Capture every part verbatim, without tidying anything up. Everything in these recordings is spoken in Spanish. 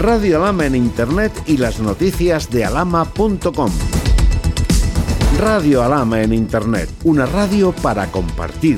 Radio Alhama en Internet y las noticias de alhama punto com. Radio Alhama en Internet, una radio para compartir.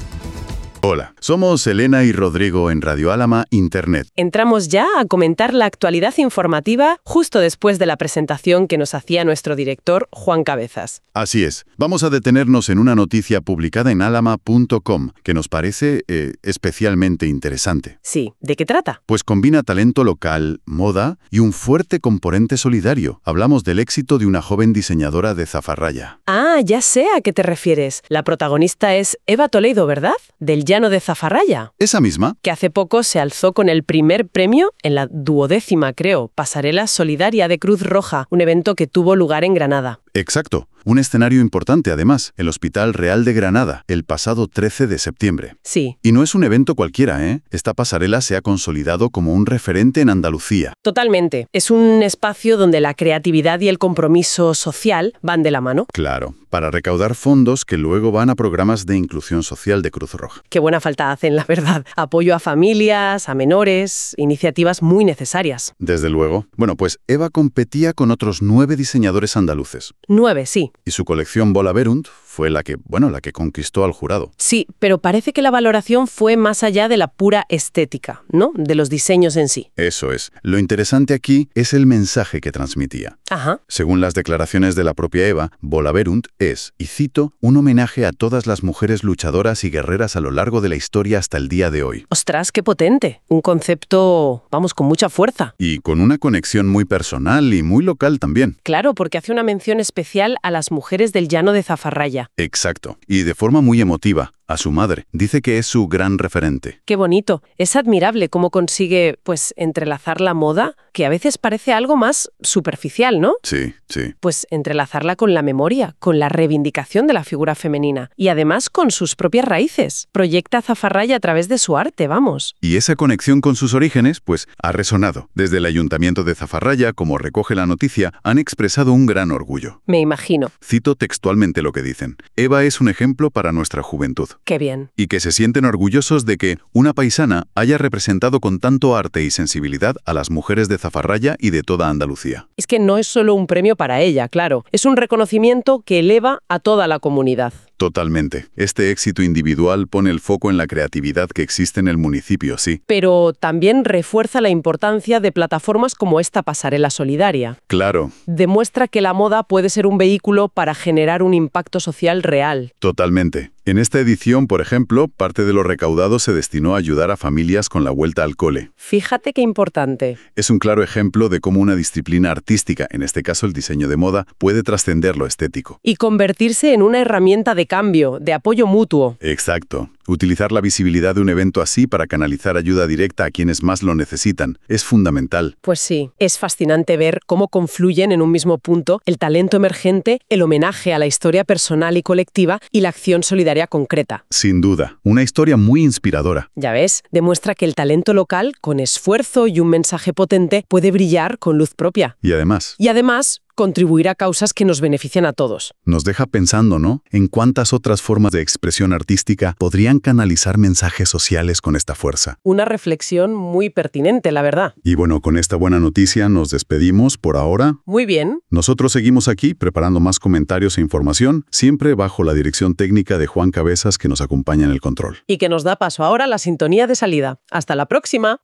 Hola, somos Elena y Rodrigo en Radio Alhama Internet. Entramos ya a comentar la actualidad informativa justo después de la presentación que nos hacía nuestro director, Juan Cabezas. Así es, vamos a detenernos en una noticia publicada en alhama punto com que nos parece eh, especialmente interesante. Sí, ¿de qué trata? Pues combina talento local, moda y un fuerte componente solidario. Hablamos del éxito de una joven diseñadora de Zafarraya. Ah, ya sé a qué te refieres. La protagonista es Eva Toledo, ¿verdad? Del Llano de Zafarraya. ¿Esa misma? Que hace poco se alzó con el primer premio en la duodécima, creo, Pasarela Solidaria de Cruz Roja, un evento que tuvo lugar en Granada. Exacto. Un escenario importante, además, el Hospital Real de Granada, el pasado trece de septiembre. Sí. Y no es un evento cualquiera, ¿eh? Esta pasarela se ha consolidado como un referente en Andalucía. Totalmente. Es un espacio donde la creatividad y el compromiso social van de la mano. Claro, para recaudar fondos que luego van a programas de inclusión social de Cruz Roja. Qué buena falta hacen, la verdad. Apoyo a familias, a menores, iniciativas muy necesarias. Desde luego. Bueno, pues Eva competía con otros nueve diseñadores andaluces. Nueve, sí. Y su colección Volaverunt fue la que, bueno, la que conquistó al jurado. Sí, pero parece que la valoración fue más allá de la pura estética, ¿no? De los diseños en sí. Eso es. Lo interesante aquí es el mensaje que transmitía. Ajá. Según las declaraciones de la propia Eva, Volaverunt es, y cito, un homenaje a todas las mujeres luchadoras y guerreras a lo largo de la historia hasta el día de hoy. ¡Ostras, qué potente! Un concepto, vamos, con mucha fuerza. Y con una conexión muy personal y muy local también. Claro, porque hace una mención especial a las mujeres del Llano de Zafarraya. Exacto. Y de forma muy emotiva. A su madre. Dice que es su gran referente. Qué bonito. Es admirable cómo consigue, pues, entrelazar la moda, que a veces parece algo más superficial, ¿no? Sí, sí. Pues entrelazarla con la memoria, con la reivindicación de la figura femenina y además con sus propias raíces. Proyecta a Zafarraya a través de su arte, vamos. Y esa conexión con sus orígenes, pues, ha resonado. Desde el Ayuntamiento de Zafarraya, como recoge la noticia, han expresado un gran orgullo. Me imagino. Cito textualmente lo que dicen. Eva es un ejemplo para nuestra juventud. Qué bien. Y que se sienten orgullosos de que una paisana haya representado con tanto arte y sensibilidad a las mujeres de Zafarraya y de toda Andalucía. Es que no es solo un premio para ella, claro. Es un reconocimiento que eleva a toda la comunidad. Totalmente. Este éxito individual pone el foco en la creatividad que existe en el municipio, sí. Pero también refuerza la importancia de plataformas como esta Pasarela Solidaria. Claro. Demuestra que la moda puede ser un vehículo para generar un impacto social real. Totalmente. En esta edición, por ejemplo, parte de lo recaudado se destinó a ayudar a familias con la vuelta al cole. Fíjate qué importante. Es un claro ejemplo de cómo una disciplina artística, en este caso el diseño de moda, puede trascender lo estético. Y convertirse en una herramienta de cambio, de apoyo mutuo. Exacto. Utilizar la visibilidad de un evento así para canalizar ayuda directa a quienes más lo necesitan es fundamental. Pues sí, es fascinante ver cómo confluyen en un mismo punto el talento emergente, el homenaje a la historia personal y colectiva y la acción solidaria concreta. Sin duda, una historia muy inspiradora. Ya ves, demuestra que el talento local, con esfuerzo y un mensaje potente, puede brillar con luz propia. Y además... Y además... contribuir a causas que nos benefician a todos. Nos deja pensando, ¿no?, en cuántas otras formas de expresión artística podrían canalizar mensajes sociales con esta fuerza. Una reflexión muy pertinente, la verdad. Y bueno, con esta buena noticia nos despedimos por ahora. Muy bien. Nosotros seguimos aquí preparando más comentarios e información, siempre bajo la dirección técnica de Juan Cabezas, que nos acompaña en el control. Y que nos da paso ahora a la sintonía de salida. ¡Hasta la próxima!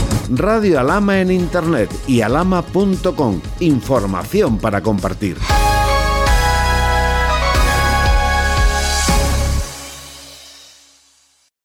Radio Alhama en Internet y alhama punto com. Información para compartir.